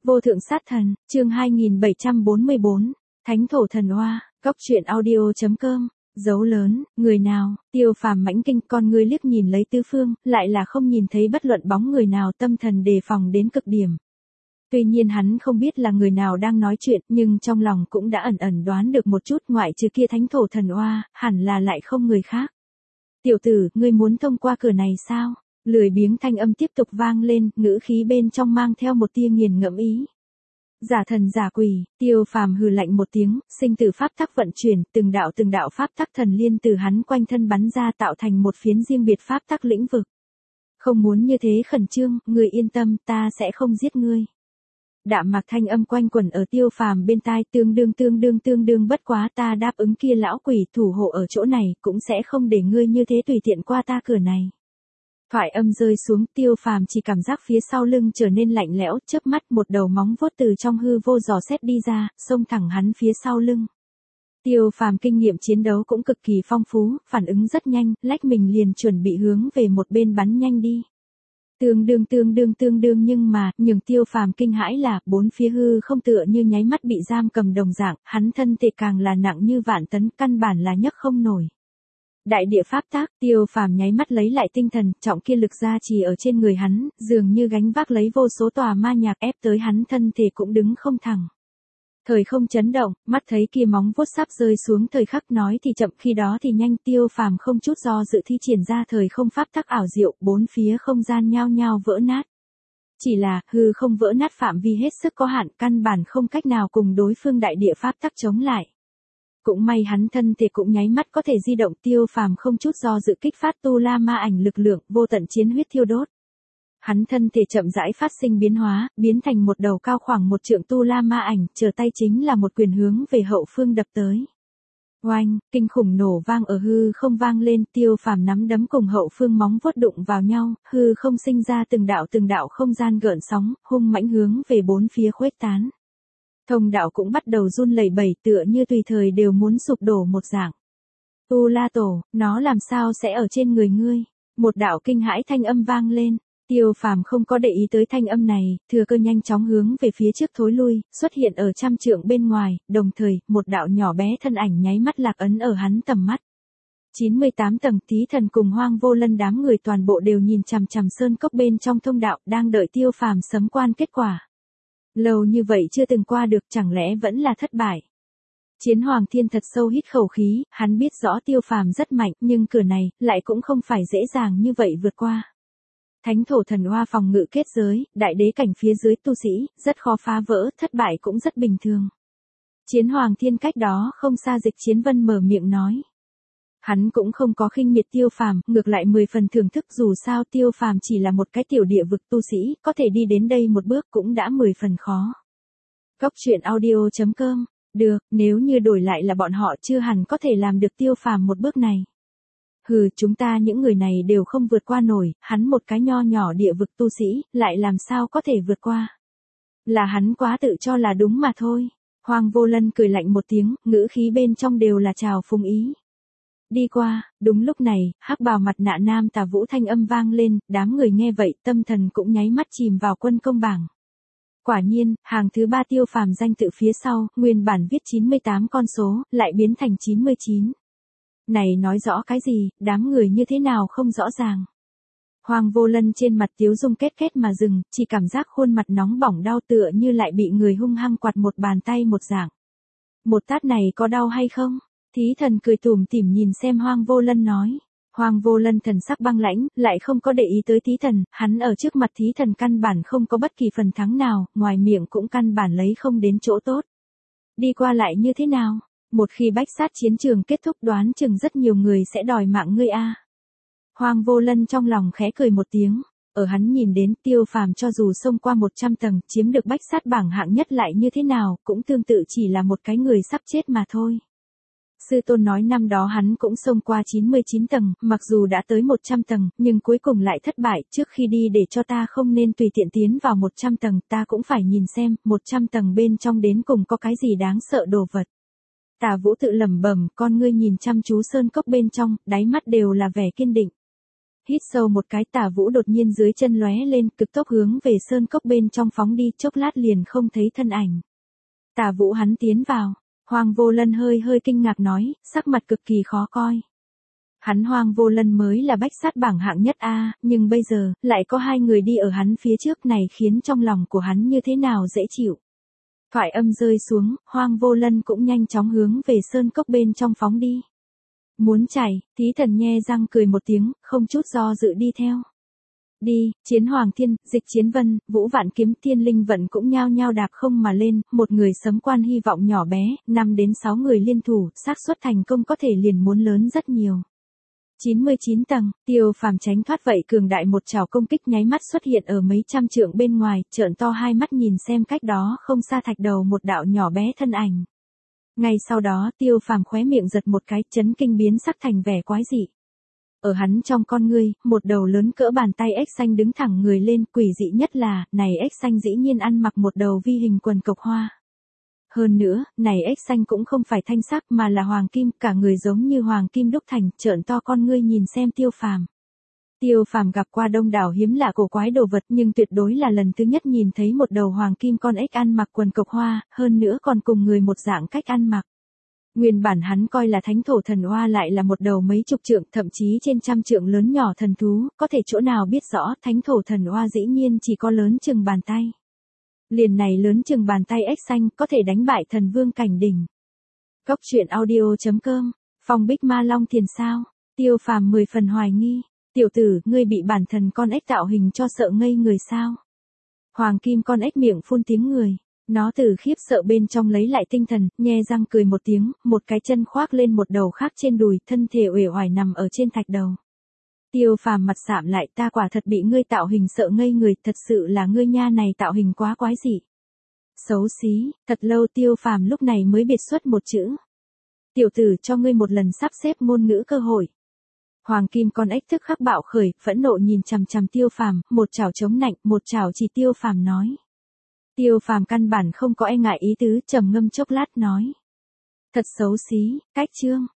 Vô thượng sát thần, chương 2744, Thánh thổ thần oa, góc truyện audio.com, dấu lớn, người nào, Tiêu Phàm mãnh kinh, con ngươi liếc nhìn lấy tứ phương, lại là không nhìn thấy bất luận bóng người nào, tâm thần đề phòng đến cực điểm. Tuy nhiên hắn không biết là người nào đang nói chuyện, nhưng trong lòng cũng đã ẩn ẩn đoán được một chút, ngoại trừ kia thánh thổ thần oa, hẳn là lại không người khác. Tiểu tử, ngươi muốn thông qua cửa này sao? Lười biếng thanh âm tiếp tục vang lên, ngữ khí bên trong mang theo một tia nghiền ngẫm ý. Giả thần giả quỷ, Tiêu Phàm hừ lạnh một tiếng, sinh tử pháp tắc vận chuyển, từng đạo pháp tắc thần liên từ hắn quanh thân bắn ra tạo thành một phiến riêng biệt pháp tắc lĩnh vực. Không muốn như thế khẩn trương, ngươi yên tâm, ta sẽ không giết ngươi. Đạm mạc thanh âm quanh quẩn ở Tiêu Phàm bên tai, tương đương, bất quá ta đáp ứng kia lão quỷ thủ hộ ở chỗ này, cũng sẽ không để ngươi như thế tùy tiện qua ta cửa này. Thoại âm rơi xuống, Tiêu Phàm chỉ cảm giác phía sau lưng trở nên lạnh lẽo, chớp mắt một đầu móng vuốt từ trong hư vô dò xét đi ra, xông thẳng hắn phía sau lưng. Tiêu Phàm kinh nghiệm chiến đấu cũng cực kỳ phong phú, phản ứng rất nhanh, lách mình liền chuẩn bị hướng về một bên bắn nhanh đi. Tương đương nhưng mà, nhường Tiêu Phàm kinh hãi là, bốn phía hư không tựa như nháy mắt bị giam cầm đồng dạng, hắn thân thể càng là nặng như vạn tấn, căn bản là nhấc không nổi. Đại địa pháp tác, Tiêu Phàm nháy mắt lấy lại tinh thần, trọng kia lực gia trì ở trên người hắn, dường như gánh vác lấy vô số tòa ma nhạc ép tới hắn thân thể cũng đứng không thẳng. Thời không chấn động, mắt thấy kia móng vuốt sắp rơi xuống, thời khắc nói thì chậm khi đó thì nhanh, Tiêu Phàm không chút do dự thi triển ra thời không pháp tắc ảo diệu, bốn phía không gian nhao nhao vỡ nát. Chỉ là, hư không vỡ nát phạm vi hết sức có hạn, căn bản không cách nào cùng đối phương đại địa pháp tắc chống lại. Cũng may hắn thân thể cũng nháy mắt có thể di động, Tiêu Phàm không chút do dự kích phát tu la ma ảnh lực lượng, vô tận chiến huyết thiêu đốt. Hắn thân thể chậm rãi phát sinh biến hóa, biến thành một đầu cao khoảng một trượng tu la ma ảnh, trở tay chính là một quyền hướng về hậu phương đập tới. Oanh, kinh khủng nổ vang ở hư không vang lên, Tiêu Phàm nắm đấm cùng hậu phương móng vuốt đụng vào nhau, hư không sinh ra từng đạo không gian gợn sóng, hung mãnh hướng về bốn phía khuếch tán. Thông đạo cũng bắt đầu run lẩy bẩy, tựa như tùy thời đều muốn sụp đổ một dạng. Tu La Tổ, nó làm sao sẽ ở trên người ngươi? Một đạo kinh hãi thanh âm vang lên. Tiêu Phàm không có để ý tới thanh âm này, thừa cơ nhanh chóng hướng về phía trước thối lui, xuất hiện ở trăm trượng bên ngoài, đồng thời, một đạo nhỏ bé thân ảnh nháy mắt lạc ấn ở hắn tầm mắt. 98 tầng, Thí Thần cùng Hoang Vô Lân đám người toàn bộ đều nhìn chằm chằm sơn cốc bên trong thông đạo, đang đợi Tiêu Phàm sấm quan kết quả. Lâu như vậy chưa từng qua được, chẳng lẽ vẫn là thất bại. Chiến Hoàng Thiên thật sâu hít khẩu khí, hắn biết rõ Tiêu Phàm rất mạnh, nhưng cửa này, lại cũng không phải dễ dàng như vậy vượt qua. Thánh thổ thần oa phòng ngự kết giới, đại đế cảnh phía dưới tu sĩ, rất khó phá vỡ, thất bại cũng rất bình thường. Chiến Hoàng Thiên cách đó không xa Dịch Chiến Vân mở miệng nói. Hắn cũng không có khinh miệt Tiêu Phàm, ngược lại 10 phần thưởng thức, dù sao Tiêu Phàm chỉ là một cái tiểu địa vực tu sĩ, có thể đi đến đây một bước cũng đã 10 phần khó. Góc truyện audio.com, được, nếu như đổi lại là bọn họ chưa hẳn có thể làm được Tiêu Phàm một bước này. Hừ, chúng ta những người này đều không vượt qua nổi, hắn một cái nho nhỏ địa vực tu sĩ, lại làm sao có thể vượt qua. Là hắn quá tự cho là đúng mà thôi. Hoang Vô Lân cười lạnh một tiếng, ngữ khí bên trong đều là trào phúng ý. Đi qua, đúng lúc này, hắc bào mặt nạ nam Tà Vũ thanh âm vang lên, đám người nghe vậy, tâm thần cũng nháy mắt chìm vào quân công bảng. Quả nhiên, hàng thứ 3 Tiêu Phàm danh tự phía sau, nguyên bản viết 98 con số, lại biến thành 99. Này nói rõ cái gì, đám người như thế nào không rõ ràng. Hoang Vô Lân trên mặt tiếu dung kết mà dừng, chỉ cảm giác khuôn mặt nóng bỏng đau tựa như lại bị người hung hăng quạt một bàn tay một dạng. Một tát này có đau hay không? Thí Thần cười tủm tỉm nhìn xem Hoang Vô Lân nói. Hoang Vô Lân thần sắc băng lãnh, lại không có để ý tới Thí Thần, hắn ở trước mặt Thí Thần căn bản không có bất kỳ phần thắng nào, ngoài miệng cũng căn bản lấy không đến chỗ tốt. Đi qua lại như thế nào? Một khi bách sát chiến trường kết thúc đoán chừng rất nhiều người sẽ đòi mạng ngươi a. Hoang Vô Lân trong lòng khẽ cười một tiếng, ở hắn nhìn đến Tiêu Phàm cho dù xông qua 100 tầng, chiếm được bách sát bảng hạng nhất lại như thế nào, cũng tương tự chỉ là một cái người sắp chết mà thôi. Sư tôn nói năm đó hắn cũng xông qua 99 tầng, mặc dù đã tới 100 tầng, nhưng cuối cùng lại thất bại, trước khi đi để cho ta không nên tùy tiện tiến vào 100 tầng, ta cũng phải nhìn xem, 100 tầng bên trong đến cùng có cái gì đáng sợ đồ vật. Tà Vũ tự lẩm bẩm, con ngươi nhìn chăm chú sơn cốc bên trong, đáy mắt đều là vẻ kiên định. Hít sâu một cái, Tả Vũ đột nhiên dưới chân lóe lên, cực tốc hướng về sơn cốc bên trong phóng đi, chốc lát liền không thấy thân ảnh. Tả Vũ hắn tiến vào, Hoàng Vô Lân hơi hơi kinh ngạc nói, sắc mặt cực kỳ khó coi. Hắn Hoàng Vô Lân mới là bách sát bảng hạng nhất a, nhưng bây giờ, lại có hai người đi ở hắn phía trước này khiến trong lòng của hắn như thế nào dễ chịu. Thoại âm rơi xuống, Hoàng Vô Lân cũng nhanh chóng hướng về sơn cốc bên trong phóng đi. Muốn chạy, Thí Thần nhe răng cười một tiếng, không chút do dự đi theo. Đi, Chiến Hoàng Thiên, Dịch Chiến Vân, Vũ Vạn Kiếm, Thiên Linh Vận cũng nhao nhao đạp không mà lên, một người sấm quan hy vọng nhỏ bé, 5 đến 6 người liên thủ, xác suất thành công có thể liền muốn lớn rất nhiều. 99 tầng, Tiêu Phàm tránh thoát vậy cường đại một trảo công kích nháy mắt xuất hiện ở mấy trăm trượng bên ngoài, trợn to hai mắt nhìn xem cách đó không xa thạch đầu một đạo nhỏ bé thân ảnh. Ngay sau đó, Tiêu Phàm khóe miệng giật một cái, chấn kinh biến sắc thành vẻ quái dị. Ở hắn trong con ngươi, một đầu lớn cỡ bàn tay ếch xanh đứng thẳng người lên, quỷ dị nhất là, này ếch xanh dĩ nhiên ăn mặc một đầu vi hình quần cộc hoa. Hơn nữa, này ếch xanh cũng không phải thanh sắc mà là hoàng kim, cả người giống như hoàng kim đúc thành, trợn to con ngươi nhìn xem Tiêu Phàm. Tiêu Phàm gặp qua đông đảo hiếm lạ cổ quái đồ vật nhưng tuyệt đối là lần thứ nhất nhìn thấy một đầu hoàng kim con ếch ăn mặc quần cộc hoa, hơn nữa còn cùng người một dạng cách ăn mặc. Nguyên bản hắn coi là thánh thổ thần oa lại là một đầu mấy chục trượng, thậm chí trên trăm trượng lớn nhỏ thần thú, có thể chỗ nào biết rõ thánh thổ thần oa dĩ nhiên chỉ có lớn chừng bàn tay. Liền này lớn chừng bàn tay ếch xanh có thể đánh bại thần vương cảnh đỉnh. Cốc truyện audio.com, Phong Bích Ma Long Thiền sao? Tiêu Phàm 10 phần hoài nghi. Tiểu tử, ngươi bị bản thần con ếch tạo hình cho sợ ngây người sao? Hoàng kim con ếch miệng phun tiếng người. Nó từ khiếp sợ bên trong lấy lại tinh thần, nhe răng cười một tiếng, một cái chân khoác lên một đầu khác trên đùi, thân thể uể oải nằm ở trên thạch đầu. Tiêu Phàm mặt sạm lại, ta quả thật bị ngươi tạo hình sợ ngây người, thật sự là ngươi nha này tạo hình quá quái dị. Xấu xí, thật lâu Tiêu Phàm lúc này mới biệt xuất một chữ. Tiểu tử, cho ngươi một lần sắp xếp ngôn ngữ cơ hội. Hoàng kim con ếch tức khắc bạo khởi, phẫn nộ nhìn chằm chằm Tiêu Phàm, một chảo chống nạnh, một chảo chỉ Tiêu Phàm nói. Tiêu Phàm căn bản không có e ngại ý tứ, trầm ngâm chốc lát nói. Thật xấu xí, cách chương.